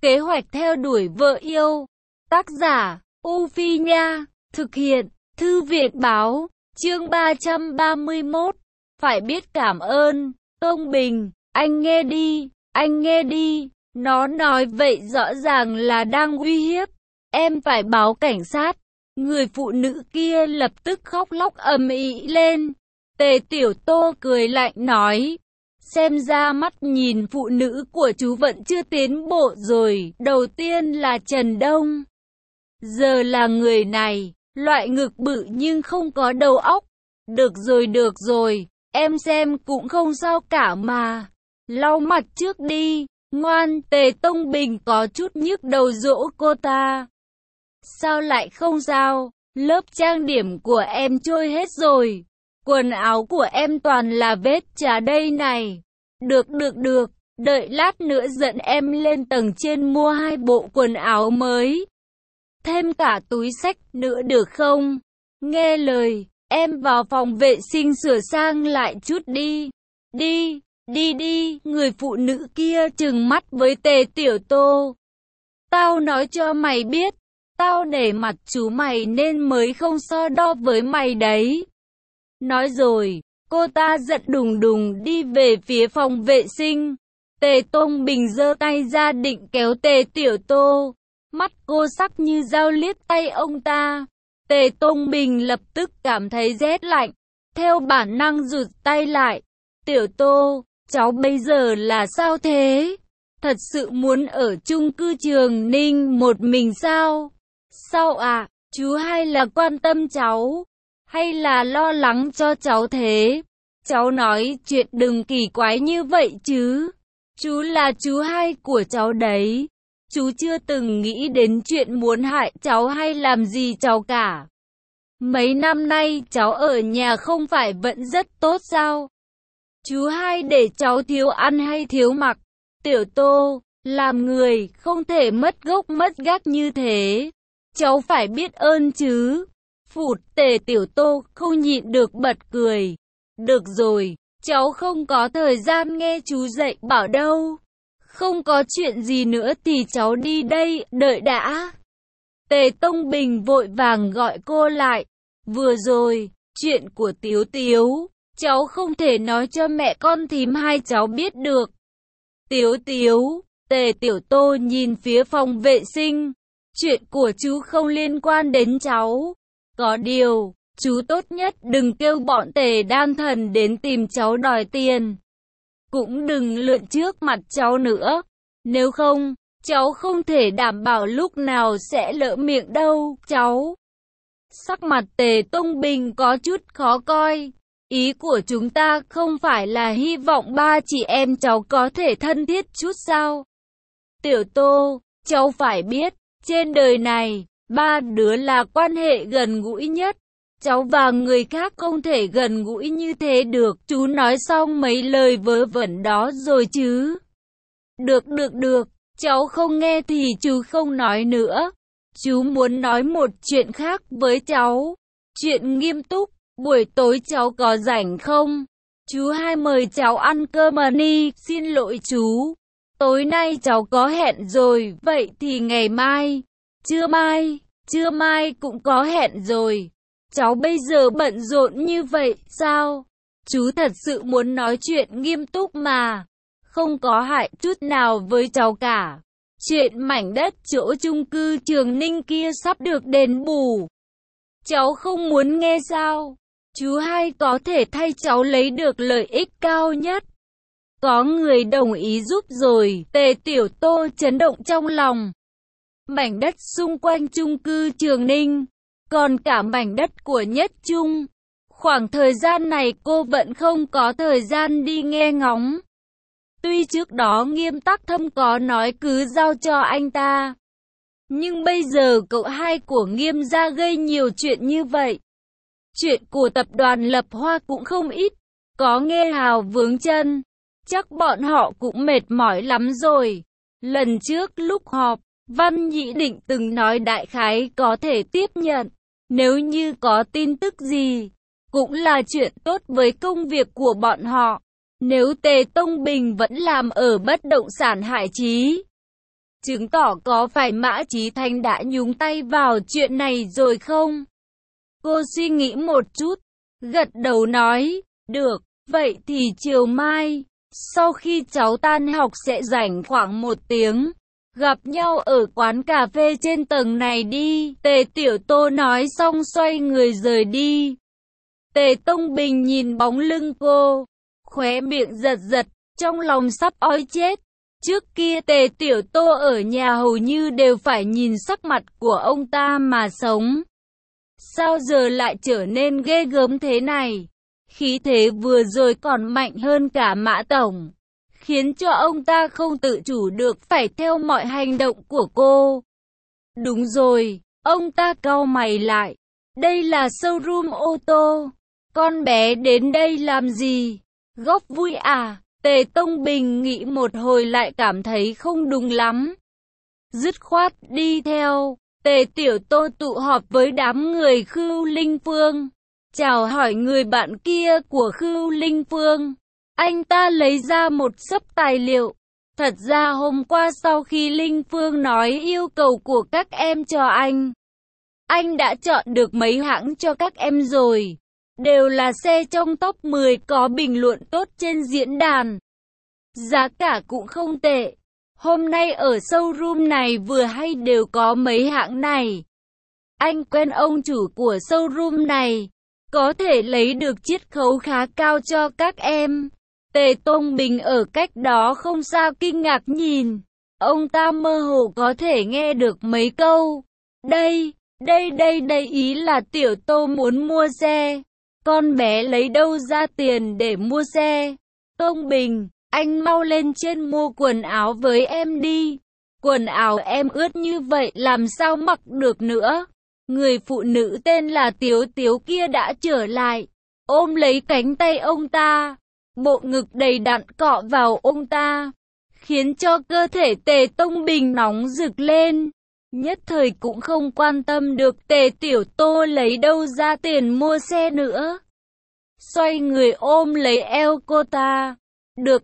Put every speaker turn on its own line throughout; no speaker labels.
Kế hoạch theo đuổi vợ yêu. Tác giả, U Phi Nha. Thực hiện, Thư viện Báo. Chương 331. Phải biết cảm ơn. Tông Bình, anh nghe đi. Nó nói vậy rõ ràng là đang uy hiếp. Em phải báo cảnh sát. Người phụ nữ kia lập tức khóc lóc ầm ĩ lên. Tề Tiểu Tô cười lạnh nói. Xem ra mắt nhìn phụ nữ của chú vẫn chưa tiến bộ rồi. Đầu tiên là Trần Đông. Giờ là người này, loại ngực bự nhưng không có đầu óc. Được rồi, em xem cũng không sao cả mà. Lau mặt trước đi, ngoan. Tề Tông Bình có chút nhức đầu dỗ cô ta. Sao lại không sao? Lớp trang điểm của em trôi hết rồi. Quần áo của em toàn là vết chà đây này. Được, đợi lát nữa dẫn em lên tầng trên mua 2 bộ quần áo mới. Thêm cả túi xách nữa được không? Nghe lời, em vào phòng vệ sinh sửa sang lại chút đi. Đi, người phụ nữ kia trừng mắt với Tề Tiểu Tô. Tao nói cho mày biết, tao để mặt chú mày nên mới không so đo với mày đấy. Nói rồi, cô ta giận đùng đùng đi về phía phòng vệ sinh. Tề Tông Bình giơ tay ra định kéo Tề Tiểu Tô. Mắt cô sắc như dao liếc tay ông ta. Tề Tông Bình lập tức cảm thấy rét lạnh. Theo bản năng rụt tay lại. Tiểu Tô, cháu bây giờ là sao thế? Thật sự muốn ở chung cư Trường Ninh một mình sao? Sao ạ? Chú hay là quan tâm cháu? Hay là lo lắng cho cháu thế? Cháu nói chuyện đừng kỳ quái như vậy chứ. Chú là chú hai của cháu đấy. Chú chưa từng nghĩ đến chuyện muốn hại cháu hay làm gì cháu cả. Mấy năm nay cháu ở nhà không phải vẫn rất tốt sao? Chú hai để cháu thiếu ăn hay thiếu mặc? Tiểu Tô, làm người không thể mất gốc mất gác như thế. Cháu phải biết ơn chứ. Phụt, Tề Tiểu Tô không nhịn được bật cười. Được rồi, cháu không có thời gian nghe chú dạy bảo đâu. Không có chuyện gì nữa thì cháu đi đây, đợi đã. Tề Tông Bình vội vàng gọi cô lại. Vừa rồi, chuyện của Tiếu Tiếu, cháu không thể nói cho mẹ con thím hai cháu biết được. Tiếu, Tề Tiểu Tô nhìn phía phòng vệ sinh. Chuyện của chú không liên quan đến cháu. Có điều, chú tốt nhất đừng kêu bọn Tề Đan Thần đến tìm cháu đòi tiền. Cũng đừng lượn trước mặt cháu nữa. Nếu không, cháu không thể đảm bảo lúc nào sẽ lỡ miệng đâu, cháu. Sắc mặt Tề Tông Bình có chút khó coi. Ý của chúng ta không phải là hy vọng ba chị em cháu có thể thân thiết chút sao? Tiểu Tô, cháu phải biết, trên đời này, ba đứa là quan hệ gần gũi nhất. Cháu và người khác không thể gần gũi như thế được. Chú nói xong mấy lời vớ vẩn đó rồi chứ. Được, cháu không nghe thì chú không nói nữa. Chú muốn nói một chuyện khác với cháu. Chuyện nghiêm túc, buổi tối cháu có rảnh không? Chú hai mời cháu ăn cơm mà đi. Xin lỗi chú, tối nay cháu có hẹn rồi. Vậy thì ngày mai, trưa mai cũng có hẹn rồi. Cháu bây giờ bận rộn như vậy sao? Chú thật sự muốn nói chuyện nghiêm túc mà. Không có hại chút nào với cháu cả. Chuyện mảnh đất chỗ chung cư Trường Ninh kia sắp được đền bù. Cháu không muốn nghe sao? Chú hai có thể thay cháu lấy được lợi ích cao nhất. Có người đồng ý giúp rồi. Tề Tiểu Tô chấn động trong lòng. Mảnh đất xung quanh chung cư Trường Ninh, còn cả mảnh đất của Nhất Trung. Khoảng thời gian này cô vẫn không có thời gian đi nghe ngóng. Tuy trước đó Nghiêm Tắc Thâm có nói cứ giao cho anh ta, nhưng bây giờ cậu hai của Nghiêm gia gây nhiều chuyện như vậy. Chuyện của tập đoàn Lập Hoa cũng không ít, có nghe hào vướng chân. Chắc bọn họ cũng mệt mỏi lắm rồi. Lần trước lúc họp, Văn Nhĩ Định từng nói đại khái có thể tiếp nhận. Nếu như có tin tức gì, cũng là chuyện tốt với công việc của bọn họ. Nếu Tề Tông Bình vẫn làm ở bất động sản Hải Chí, chứng tỏ có phải Mã Chí Thành đã nhúng tay vào chuyện này rồi không? Cô suy nghĩ một chút, gật đầu nói, được, vậy thì chiều mai, sau khi cháu tan học sẽ rảnh khoảng 1 tiếng, gặp nhau ở quán cà phê trên tầng này đi. Tề Tiểu Tô nói xong xoay người rời đi. Tề Tông Bình nhìn bóng lưng cô, khóe miệng giật giật, trong lòng sắp ói chết. Trước kia Tề Tiểu Tô ở nhà hầu như đều phải nhìn sắc mặt của ông ta mà sống. Sao giờ lại trở nên ghê gớm thế này? Khí thế vừa rồi còn mạnh hơn cả Mã Tổng, khiến cho ông ta không tự chủ được phải theo mọi hành động của cô. Đúng rồi, ông ta cau mày lại. Đây là showroom ô tô. Con bé đến đây làm gì? Góp vui à? Tề Tông Bình nghĩ một hồi lại cảm thấy không đúng lắm. Dứt khoát đi theo. Tề Tiểu Tô tụ họp với đám người Khưu Linh Phương. Chào hỏi người bạn kia của Khưu Linh Phương. Anh ta lấy ra một xấp tài liệu. Thật ra hôm qua sau khi Linh Phương nói yêu cầu của các em cho anh đã chọn được mấy hãng cho các em rồi. Đều là xe trong top 10 có bình luận tốt trên diễn đàn. Giá cả cũng không tệ. Hôm nay ở showroom này vừa hay đều có mấy hãng này. Anh quen ông chủ của showroom này, có thể lấy được chiết khấu khá cao cho các em. Tề Tông Bình ở cách đó không xa kinh ngạc nhìn. Ông ta mơ hồ có thể nghe được mấy câu. Đây, ý là Tiểu Tô muốn mua xe. Con bé lấy đâu ra tiền để mua xe? Tông Bình, anh mau lên trên mua quần áo với em đi. Quần áo em ướt như vậy làm sao mặc được nữa? Người phụ nữ tên là Tiếu Tiếu kia đã trở lại, ôm lấy cánh tay ông ta. Bộ ngực đầy đặn cọ vào ông ta, khiến cho cơ thể Tề Tông Bình nóng rực lên. Nhất thời cũng không quan tâm được Tề Tiểu Tô lấy đâu ra tiền mua xe nữa. Xoay người ôm lấy eo cô ta. Được,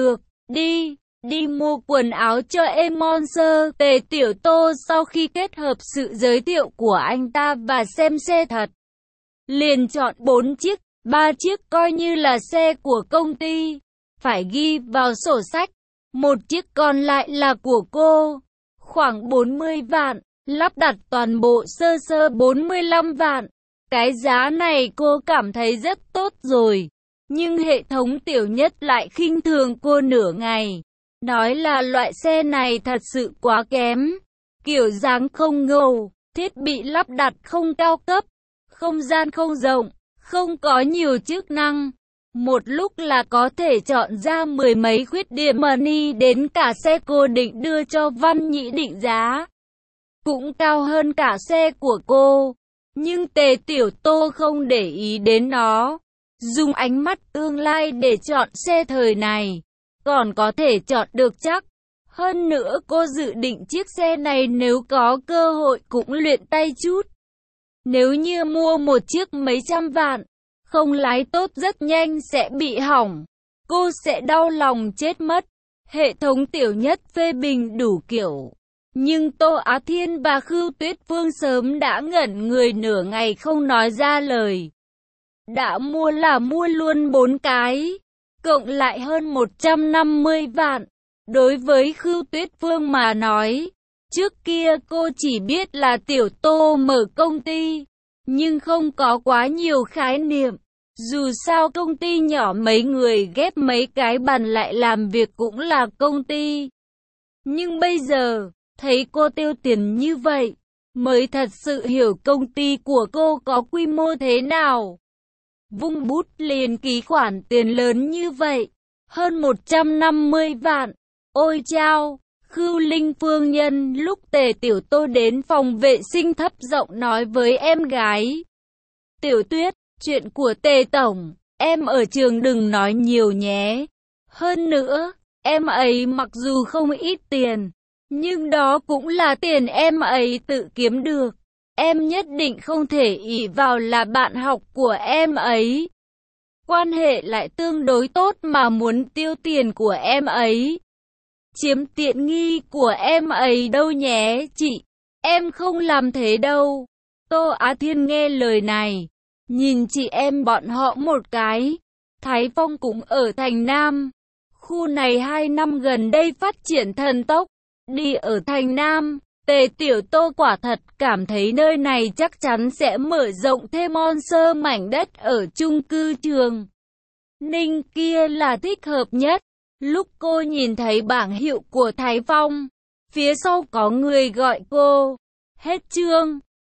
đi mua quần áo cho em Monster. Tề Tiểu Tô sau khi kết hợp sự giới thiệu của anh ta và xem xe thật, liền chọn 4 chiếc, 3 chiếc coi như là xe của công ty, phải ghi vào sổ sách. 1 chiếc còn lại là của cô, khoảng 40 vạn, lắp đặt toàn bộ sơ 45 vạn. Cái giá này cô cảm thấy rất tốt rồi, nhưng hệ thống Tiểu Nhất lại khinh thường cô nửa ngày, nói là loại xe này thật sự quá kém, kiểu dáng không ngầu, thiết bị lắp đặt không cao cấp, không gian không rộng, không có nhiều chức năng. Một lúc là có thể chọn ra 10 mấy khuyết điểm money, đến cả xe cô định đưa cho Văn Nhĩ định giá cũng cao hơn cả xe của cô. Nhưng Tề Tiểu Tô không để ý đến nó, dùng ánh mắt tương lai để chọn xe thời này, còn có thể chọn được chắc. Hơn nữa cô dự định chiếc xe này nếu có cơ hội cũng luyện tay chút. Nếu như mua một chiếc mấy trăm vạn, không lái tốt rất nhanh sẽ bị hỏng, cô sẽ đau lòng chết mất. Hệ thống Tiểu Nhất phê bình đủ kiểu, nhưng Tô Á Thiên và Khưu Tuyết Phương sớm đã ngẩn người nửa ngày không nói ra lời. Đã mua là mua luôn 4 cái, cộng lại hơn 150 vạn. Đối với Khưu Tuyết Phương mà nói, trước kia cô chỉ biết là Tiểu Tô mở công ty, nhưng không có quá nhiều khái niệm. Dù sao công ty nhỏ mấy người ghép mấy cái bàn lại làm việc cũng là công ty. Nhưng bây giờ, thấy cô tiêu tiền như vậy, mới thật sự hiểu công ty của cô có quy mô thế nào. Vung bút liền ký khoản tiền lớn như vậy, hơn 150 vạn. Ôi chao! Khưu Linh Phương nhân lúc Tề Tiểu Tô đến phòng vệ sinh thấp giọng nói với em gái. Tiểu Tuyết, chuyện của Tề Tổng, em ở trường đừng nói nhiều nhé. Hơn nữa, em ấy mặc dù không ít tiền, nhưng đó cũng là tiền em ấy tự kiếm được. Em nhất định không thể ỷ vào là bạn học của em ấy. Quan hệ lại tương đối tốt mà muốn tiêu tiền của em ấy. chiếm tiện nghi của em ấy đâu nhé chị. Em không làm thế đâu. Tô Á Thiên nghe lời này, nhìn chị em bọn họ một cái. Thái Phong cũng ở thành Nam. Khu này 2 năm gần đây phát triển thần tốc. Đi ở thành Nam, Tề Tiểu Tô quả thật cảm thấy nơi này chắc chắn sẽ mở rộng thêm sponsor mảnh đất ở chung cư Trường Ninh kia là thích hợp nhất. Lúc cô nhìn thấy bảng hiệu của Thái Phong, phía sau có người gọi cô. Hết chương.